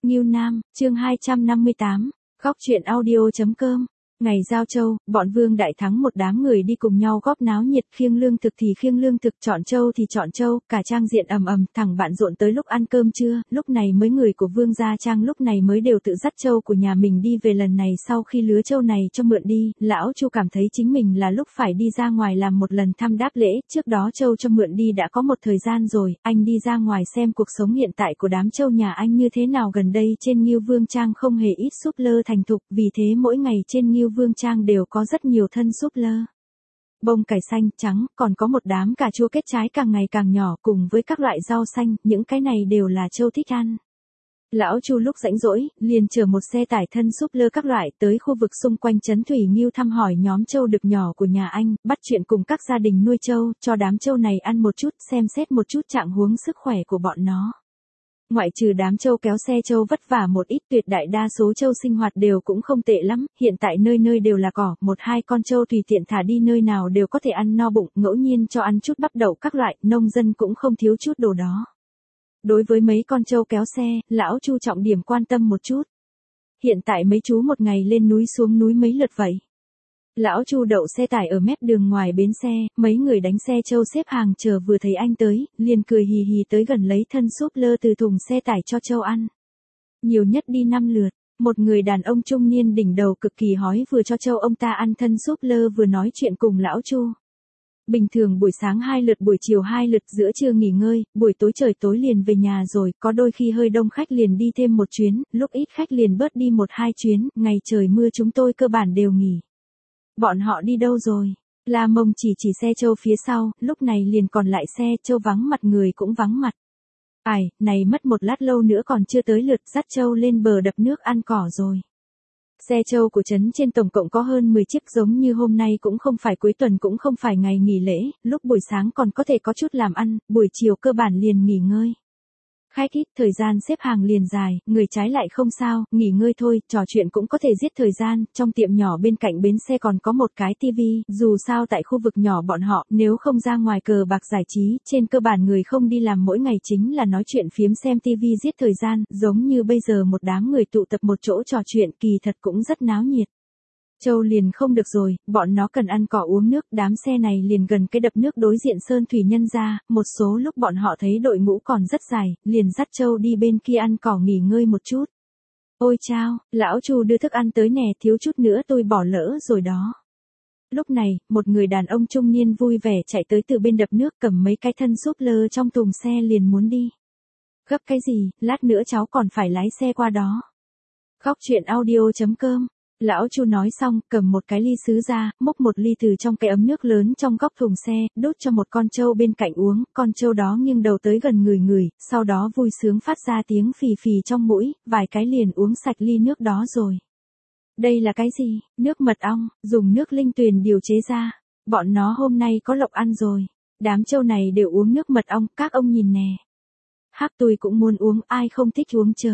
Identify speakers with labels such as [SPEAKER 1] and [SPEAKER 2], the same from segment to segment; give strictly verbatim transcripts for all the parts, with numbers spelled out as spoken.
[SPEAKER 1] Ngưu Nam, chương hai trăm năm mươi tám, góc truyện audio.com. Ngày giao châu, bọn Vương Đại Thắng một đám người đi cùng nhau góp náo nhiệt, khiêng lương thực thì khiêng lương thực, chọn châu thì chọn châu, cả trang diện ầm ầm, thẳng bạn rộn tới lúc ăn cơm trưa, lúc này mấy người của Vương gia trang lúc này mới đều tự dắt châu của nhà mình đi về. Lần này sau khi lứa châu này cho mượn đi, lão Chu cảm thấy chính mình là lúc phải đi ra ngoài làm một lần thăm đáp lễ, trước đó châu cho mượn đi đã có một thời gian rồi, anh đi ra ngoài xem cuộc sống hiện tại của đám châu nhà anh như thế nào. Gần đây trên Ngưu Vương trang không hề ít súp lơ thành thục, vì thế mỗi ngày trên Ngưu Vương trang đều có rất nhiều thân súp lơ, bông cải xanh, trắng, còn có một đám cà chua kết trái càng ngày càng nhỏ cùng với các loại rau xanh, những cái này đều là châu thích ăn. Lão Chu lúc rảnh rỗi, liền chở một xe tải thân súp lơ các loại tới khu vực xung quanh trấn Thủy Ngưu thăm hỏi nhóm châu đực nhỏ của nhà anh, bắt chuyện cùng các gia đình nuôi châu, cho đám châu này ăn một chút, xem xét một chút trạng huống sức khỏe của bọn nó. Ngoại trừ đám châu kéo xe châu vất vả một ít, tuyệt đại đa số châu sinh hoạt đều cũng không tệ lắm, hiện tại nơi nơi đều là cỏ, một hai con châu tùy tiện thả đi nơi nào đều có thể ăn no bụng, ngẫu nhiên cho ăn chút bắp đậu các loại, nông dân cũng không thiếu chút đồ đó. Đối với mấy con trâu kéo xe, lão Chu trọng điểm quan tâm một chút. Hiện tại mấy chú một ngày lên núi xuống núi mấy lượt vậy? Lão Chu đậu xe tải ở mép đường ngoài bến xe, mấy người đánh xe trâu xếp hàng chờ, vừa thấy anh tới, liền cười hì hì tới gần lấy thân súp lơ từ thùng xe tải cho trâu ăn. Nhiều nhất đi năm lượt, một người đàn ông trung niên đỉnh đầu cực kỳ hói vừa cho trâu ông ta ăn thân súp lơ vừa nói chuyện cùng lão Chu. Bình thường buổi sáng hai lượt, buổi chiều hai lượt, giữa trưa nghỉ ngơi, buổi tối trời tối liền về nhà rồi, có đôi khi hơi đông khách liền đi thêm một chuyến, lúc ít khách liền bớt đi một hai chuyến, ngày trời mưa chúng tôi cơ bản đều nghỉ. Bọn họ đi đâu rồi? La Mông chỉ chỉ xe trâu phía sau, lúc này liền còn lại xe, trâu vắng mặt người cũng vắng mặt. Ai, này mất một lát lâu nữa còn chưa tới lượt dắt trâu lên bờ đập nước ăn cỏ rồi. Xe trâu của trấn trên tổng cộng có hơn mười chiếc, giống như hôm nay cũng không phải cuối tuần cũng không phải ngày nghỉ lễ, lúc buổi sáng còn có thể có chút làm ăn, buổi chiều cơ bản liền nghỉ ngơi. Khách ít, thời gian xếp hàng liền dài, người trái lại không sao, nghỉ ngơi thôi, trò chuyện cũng có thể giết thời gian. Trong tiệm nhỏ bên cạnh bến xe còn có một cái tivi, dù sao tại khu vực nhỏ bọn họ, nếu không ra ngoài cờ bạc giải trí, trên cơ bản người không đi làm mỗi ngày chính là nói chuyện phiếm xem tivi giết thời gian, giống như bây giờ một đám người tụ tập một chỗ trò chuyện, kỳ thật cũng rất náo nhiệt. Châu liền không được rồi, bọn nó cần ăn cỏ uống nước, đám xe này liền gần cái đập nước đối diện Sơn Thủy Nhân ra, một số lúc bọn họ thấy đội ngũ còn rất dài, liền dắt Châu đi bên kia ăn cỏ nghỉ ngơi một chút. Ôi chao, lão Chu đưa thức ăn tới nè, thiếu chút nữa tôi bỏ lỡ rồi đó. Lúc này, một người đàn ông trung niên vui vẻ chạy tới từ bên đập nước, cầm mấy cái thân súp lơ trong thùng xe liền muốn đi. Gấp cái gì, lát nữa cháu còn phải lái xe qua đó. Góc truyện audio.com. Lão Chu nói xong, cầm một cái ly sứ ra, múc một ly từ trong cái ấm nước lớn trong góc thùng xe, đút cho một con trâu bên cạnh uống, con trâu đó nghiêng đầu tới gần người người, sau đó vui sướng phát ra tiếng phì phì trong mũi, vài cái liền uống sạch ly nước đó rồi. Đây là cái gì? Nước mật ong, dùng nước linh tuyền điều chế ra. Bọn nó hôm nay có lộc ăn rồi. Đám trâu này đều uống nước mật ong, các ông nhìn nè. Hắc tôi cũng muốn uống, ai không thích uống chớ.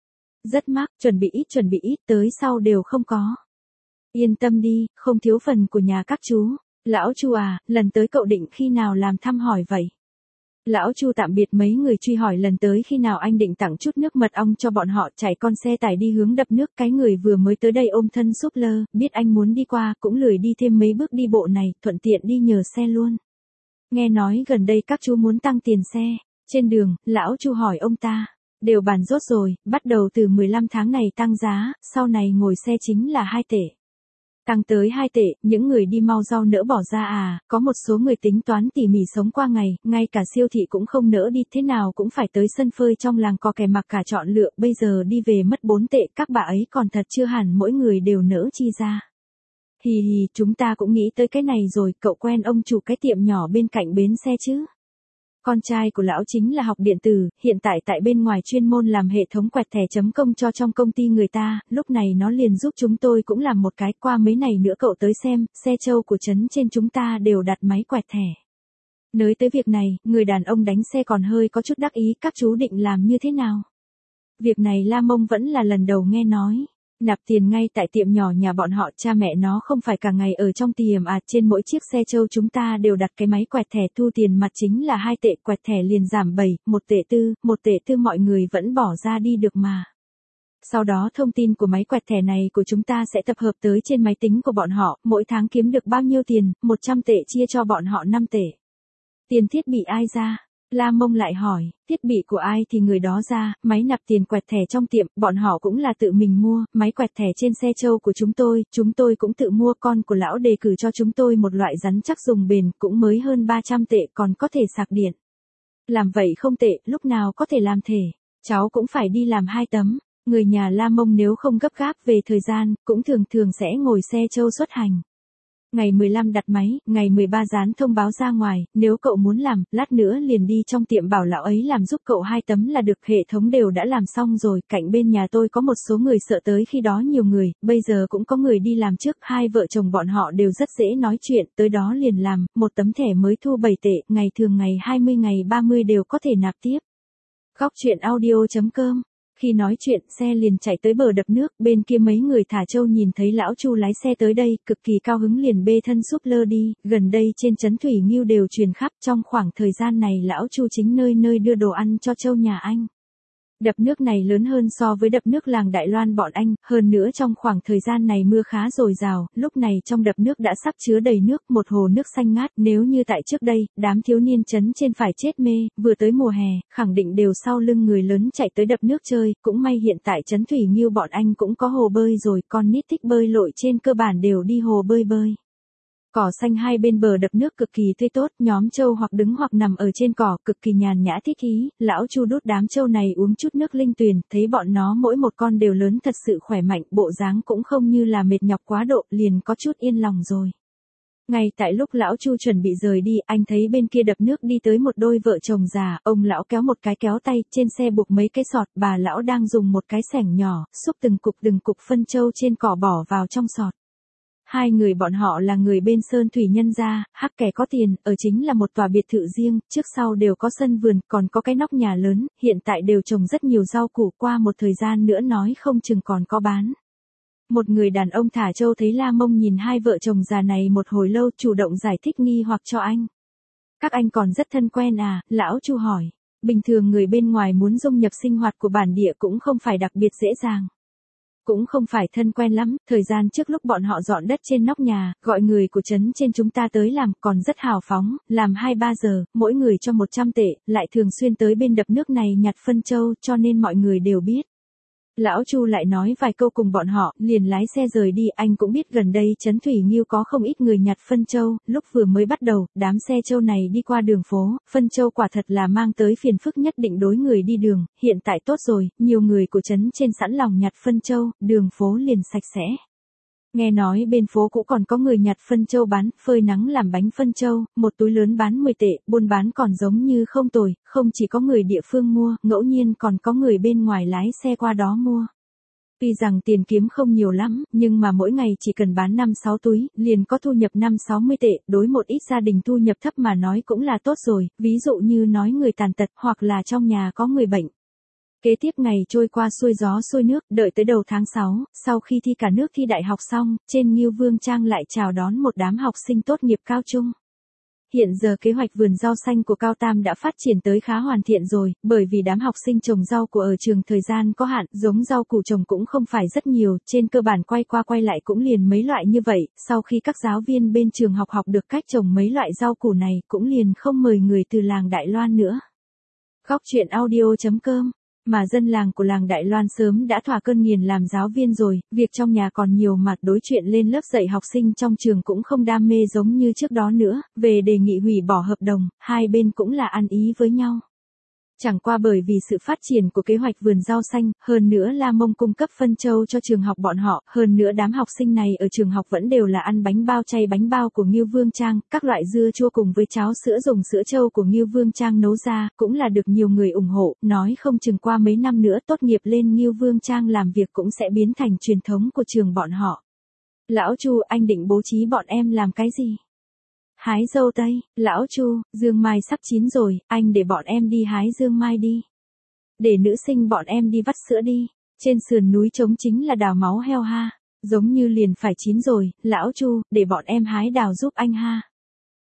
[SPEAKER 1] Rất mắc, chuẩn bị ít chuẩn bị ít, tới sau đều không có. Yên tâm đi, không thiếu phần của nhà các chú. Lão Chu à, lần tới cậu định khi nào làm thăm hỏi vậy? Lão Chu tạm biệt mấy người truy hỏi lần tới khi nào anh định tặng chút nước mật ong cho bọn họ. Chạy con xe tải đi hướng đập nước, cái người vừa mới tới đây ôm thân súp lơ, biết anh muốn đi qua, cũng lười đi thêm mấy bước đi bộ này, thuận tiện đi nhờ xe luôn. Nghe nói gần đây các chú muốn tăng tiền xe. Trên đường, lão Chu hỏi ông ta. Đều bàn rốt rồi, bắt đầu từ mười lăm tháng này tăng giá, sau này ngồi xe chính là hai tệ. Tăng tới hai tệ, những người đi mau rau nỡ bỏ ra à, có một số người tính toán tỉ mỉ sống qua ngày, ngay cả siêu thị cũng không nỡ đi, thế nào cũng phải tới sân phơi trong làng có kẻ mặc cả chọn lựa, bây giờ đi về mất bốn tệ, các bà ấy còn thật chưa hẳn mỗi người đều nỡ chi ra. Hì hì, chúng ta cũng nghĩ tới cái này rồi, cậu quen ông chủ cái tiệm nhỏ bên cạnh bến xe chứ? Con trai của lão chính là học điện tử, hiện tại tại bên ngoài chuyên môn làm hệ thống quẹt thẻ chấm công cho trong công ty người ta, lúc này nó liền giúp chúng tôi cũng làm một cái, qua mấy ngày nữa cậu tới xem, xe trâu của trấn trên chúng ta đều đặt máy quẹt thẻ. Nói tới việc này, người đàn ông đánh xe còn hơi có chút đắc ý, các chú định làm như thế nào? Việc này La Mông vẫn là lần đầu nghe nói. Nạp tiền ngay tại tiệm nhỏ nhà bọn họ, cha mẹ nó không phải cả ngày ở trong tiệm à, trên mỗi chiếc xe trâu chúng ta đều đặt cái máy quẹt thẻ, thu tiền mặt chính là hai tệ, quẹt thẻ liền giảm bảy, một tệ tư, một tệ tư mọi người vẫn bỏ ra đi được mà. Sau đó thông tin của máy quẹt thẻ này của chúng ta sẽ tập hợp tới trên máy tính của bọn họ, mỗi tháng kiếm được bao nhiêu tiền, một trăm tệ chia cho bọn họ năm tệ. Tiền thiết bị ai ra? La Mông lại hỏi, thiết bị của ai thì người đó ra, máy nạp tiền quẹt thẻ trong tiệm, bọn họ cũng là tự mình mua, máy quẹt thẻ trên xe trâu của chúng tôi, chúng tôi cũng tự mua, con của lão đề cử cho chúng tôi một loại rắn chắc dùng bền, cũng mới hơn ba trăm tệ, còn có thể sạc điện. Làm vậy không tệ, lúc nào có thể làm thể, cháu cũng phải đi làm hai tấm. Người nhà La Mông nếu không gấp gáp về thời gian, cũng thường thường sẽ ngồi xe trâu xuất hành. Ngày mười lăm đặt máy, ngày mười ba dán thông báo ra ngoài, nếu cậu muốn làm, lát nữa liền đi trong tiệm bảo lão ấy làm giúp cậu hai tấm là được, hệ thống đều đã làm xong rồi, cạnh bên nhà tôi có một số người sợ tới khi đó nhiều người, bây giờ cũng có người đi làm trước, hai vợ chồng bọn họ đều rất dễ nói chuyện, tới đó liền làm, một tấm thẻ mới thu bảy tệ, ngày thường ngày hai mươi ngày ba mươi đều có thể nạp tiếp. Góc chuyện audio chấm com. Khi nói chuyện, xe liền chạy tới bờ đập nước, bên kia mấy người thả trâu nhìn thấy lão Chu lái xe tới đây, cực kỳ cao hứng liền bê thân súp lơ đi, gần đây trên trấn Thủy Nghiêu đều truyền khắp, trong khoảng thời gian này lão Chu chính nơi nơi đưa đồ ăn cho trâu nhà anh. Đập nước này lớn hơn so với đập nước làng Đại Loan bọn anh, hơn nữa trong khoảng thời gian này mưa khá dồi dào, lúc này trong đập nước đã sắp chứa đầy nước, một hồ nước xanh ngát, nếu như tại trước đây, đám thiếu niên trấn trên phải chết mê, vừa tới mùa hè, khẳng định đều sau lưng người lớn chạy tới đập nước chơi, cũng may hiện tại trấn Thủy Nghiêu bọn anh cũng có hồ bơi rồi, con nít thích bơi lội trên cơ bản đều đi hồ bơi bơi. Cỏ xanh hai bên bờ đập nước cực kỳ tươi tốt, nhóm trâu hoặc đứng hoặc nằm ở trên cỏ, cực kỳ nhàn nhã thích ý, lão Chu đút đám trâu này uống chút nước linh tuyền, thấy bọn nó mỗi một con đều lớn thật sự khỏe mạnh, bộ dáng cũng không như là mệt nhọc quá độ, liền có chút yên lòng rồi. Ngay tại lúc lão Chu chuẩn bị rời đi, anh thấy bên kia đập nước đi tới một đôi vợ chồng già, ông lão kéo một cái kéo tay, trên xe buộc mấy cái sọt, bà lão đang dùng một cái xẻng nhỏ, xúc từng cục từng cục phân trâu trên cỏ bỏ vào trong sọt. Hai người bọn họ là người bên Sơn Thủy Nhân gia, hắc kẻ có tiền, ở chính là một tòa biệt thự riêng, trước sau đều có sân vườn, còn có cái nóc nhà lớn, hiện tại đều trồng rất nhiều rau củ, qua một thời gian nữa nói không chừng còn có bán. Một người đàn ông thả trâu thấy La Mông nhìn hai vợ chồng già này một hồi lâu, chủ động giải thích nghi hoặc cho anh. Các anh còn rất thân quen à, lão Chu hỏi. Bình thường người bên ngoài muốn dung nhập sinh hoạt của bản địa cũng không phải đặc biệt dễ dàng. Cũng không phải thân quen lắm, thời gian trước lúc bọn họ dọn đất trên nóc nhà, gọi người của trấn trên chúng ta tới làm, còn rất hào phóng, làm hai ba giờ, mỗi người cho một trăm tệ, lại thường xuyên tới bên đập nước này nhặt phân trâu, cho nên mọi người đều biết. Lão Chu lại nói vài câu cùng bọn họ, liền lái xe rời đi, anh cũng biết gần đây trấn Thủy Nghiêu có không ít người nhặt phân trâu, lúc vừa mới bắt đầu, đám xe trâu này đi qua đường phố, phân trâu quả thật là mang tới phiền phức nhất định đối người đi đường, hiện tại tốt rồi, nhiều người của trấn trên sẵn lòng nhặt phân trâu, đường phố liền sạch sẽ. Nghe nói bên phố cũng còn có người nhặt phân trâu bán, phơi nắng làm bánh phân trâu, một túi lớn bán mười tệ, buôn bán còn giống như không tồi, không chỉ có người địa phương mua, ngẫu nhiên còn có người bên ngoài lái xe qua đó mua. Tuy rằng tiền kiếm không nhiều lắm, nhưng mà mỗi ngày chỉ cần bán năm sáu túi, liền có thu nhập năm sáu mươi tệ, đối một ít gia đình thu nhập thấp mà nói cũng là tốt rồi, ví dụ như nói người tàn tật hoặc là trong nhà có người bệnh. Kế tiếp ngày trôi qua xuôi gió xuôi nước, đợi tới đầu tháng sáu, sau khi thi cả nước thi đại học xong, trên Nghiêu Vương Trang lại chào đón một đám học sinh tốt nghiệp cao trung. Hiện giờ kế hoạch vườn rau xanh của Cao Tam đã phát triển tới khá hoàn thiện rồi, bởi vì đám học sinh trồng rau của ở trường thời gian có hạn, giống rau củ trồng cũng không phải rất nhiều, trên cơ bản quay qua quay lại cũng liền mấy loại như vậy, sau khi các giáo viên bên trường học học được cách trồng mấy loại rau củ này, cũng liền không mời người từ làng Đại Loan nữa. Góc chuyện audio chấm com. Mà dân làng của làng Đại Loan sớm đã thỏa cơn nghiền làm giáo viên rồi, việc trong nhà còn nhiều mà đối chuyện lên lớp dạy học sinh trong trường cũng không đam mê giống như trước đó nữa, về đề nghị hủy bỏ hợp đồng, hai bên cũng là ăn ý với nhau. Chẳng qua bởi vì sự phát triển của kế hoạch vườn rau xanh, hơn nữa La Mông cung cấp phân trâu cho trường học bọn họ, hơn nữa đám học sinh này ở trường học vẫn đều là ăn bánh bao chay bánh bao của Nghiêu Vương Trang, các loại dưa chua cùng với cháo sữa dùng sữa trâu của Nghiêu Vương Trang nấu ra, cũng là được nhiều người ủng hộ, nói không chừng qua mấy năm nữa tốt nghiệp lên Nghiêu Vương Trang làm việc cũng sẽ biến thành truyền thống của trường bọn họ. Lão Chu, anh định bố trí bọn em làm cái gì? Hái dâu tây, lão Chu, dương mai sắp chín rồi, anh để bọn em đi hái dương mai đi. Để nữ sinh bọn em đi vắt sữa đi, trên sườn núi trống chính là đào máu heo ha, giống như liền phải chín rồi, lão Chu, để bọn em hái đào giúp anh ha.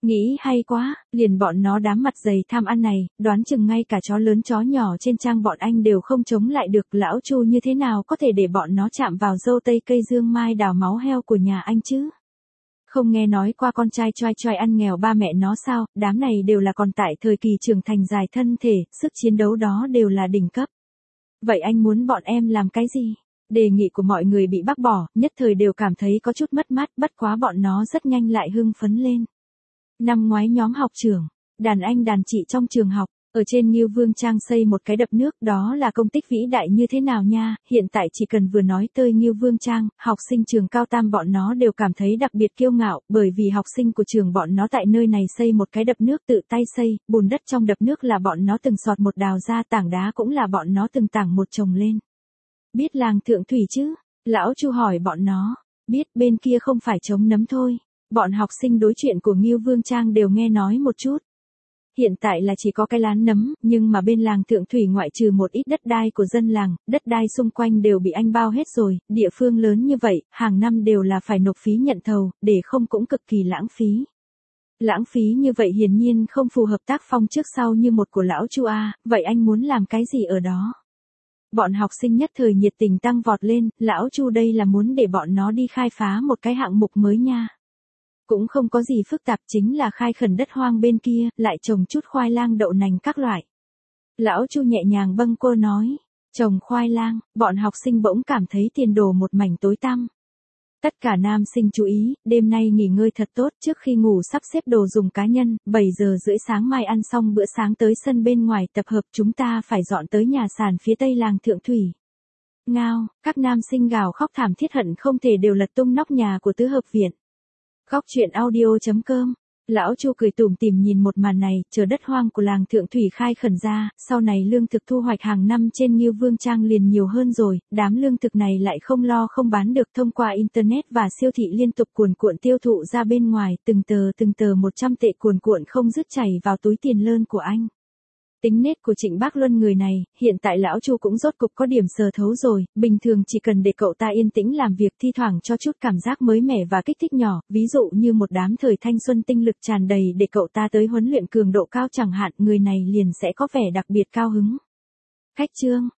[SPEAKER 1] Nghĩ hay quá, liền bọn nó đám mặt dày tham ăn này, đoán chừng ngay cả chó lớn chó nhỏ trên trang bọn anh đều không chống lại được. Lão Chu như thế nào có thể để bọn nó chạm vào dâu tây cây dương mai đào máu heo của nhà anh chứ? Không nghe nói qua con trai choai choai ăn nghèo ba mẹ nó sao? Đám này đều là còn tại thời kỳ trưởng thành dài thân thể, sức chiến đấu đó đều là đỉnh cấp. Vậy anh muốn bọn em làm cái gì? Đề nghị của mọi người bị bác bỏ, nhất thời đều cảm thấy có chút mất mát, bất quá bọn nó rất nhanh lại hưng phấn lên. Năm ngoái nhóm học trưởng, đàn anh đàn chị trong trường học, ở trên Ngưu Vương Trang xây một cái đập nước, đó là công tích vĩ đại như thế nào nha. Hiện tại chỉ cần vừa nói tới Ngưu Vương Trang, học sinh trường cao tam bọn nó đều cảm thấy đặc biệt kiêu ngạo, bởi vì học sinh của trường bọn nó tại nơi này xây một cái đập nước tự tay xây, bùn đất trong đập nước là bọn nó từng sọt một đào ra, tảng đá cũng là bọn nó từng tảng một trồng lên. Biết làng Thượng Thủy chứ? Lão Chu hỏi bọn nó. Biết, bên kia không phải trống nấm thôi. Bọn học sinh đối chuyện của Ngưu Vương Trang đều nghe nói một chút. Hiện tại là chỉ có cái lán nấm, nhưng mà bên làng Thượng Thủy ngoại trừ một ít đất đai của dân làng, đất đai xung quanh đều bị anh bao hết rồi, địa phương lớn như vậy, hàng năm đều là phải nộp phí nhận thầu, để không cũng cực kỳ lãng phí. Lãng phí như vậy hiển nhiên không phù hợp tác phong trước sau như một của lão Chu A, vậy anh muốn làm cái gì ở đó? Bọn học sinh nhất thời nhiệt tình tăng vọt lên, lão Chu đây là muốn để bọn nó đi khai phá một cái hạng mục mới nha. Cũng không có gì phức tạp, chính là khai khẩn đất hoang bên kia, lại trồng chút khoai lang đậu nành các loại. Lão Chu nhẹ nhàng bâng quơ nói, trồng khoai lang, bọn học sinh bỗng cảm thấy tiền đồ một mảnh tối tăm. Tất cả nam sinh chú ý, đêm nay nghỉ ngơi thật tốt, trước khi ngủ sắp xếp đồ dùng cá nhân, bảy giờ rưỡi sáng mai ăn xong bữa sáng tới sân bên ngoài tập hợp, chúng ta phải dọn tới nhà sàn phía tây làng Thượng Thủy. Ngao, các nam sinh gào khóc thảm thiết hận không thể đều lật tung nóc nhà của tứ hợp viện. Góc truyện audio chấm com. Lão Chu cười tủm tỉm nhìn một màn này, chờ đất hoang của làng Thượng Thủy khai khẩn ra, sau này lương thực thu hoạch hàng năm trên Ngưu Vương Trang liền nhiều hơn rồi, đám lương thực này lại không lo không bán được, thông qua internet và siêu thị liên tục cuồn cuộn tiêu thụ ra bên ngoài, từng tờ từng tờ một trăm tệ cuồn cuộn không dứt chảy vào túi tiền lơn của anh. Tính nết của Trịnh Bác Luân người này, hiện tại lão Chu cũng rốt cục có điểm sờ thấu rồi, bình thường chỉ cần để cậu ta yên tĩnh làm việc, thi thoảng cho chút cảm giác mới mẻ và kích thích nhỏ, ví dụ như một đám thời thanh xuân tinh lực tràn đầy để cậu ta tới huấn luyện cường độ cao chẳng hạn, người này liền sẽ có vẻ đặc biệt cao hứng. Khách trương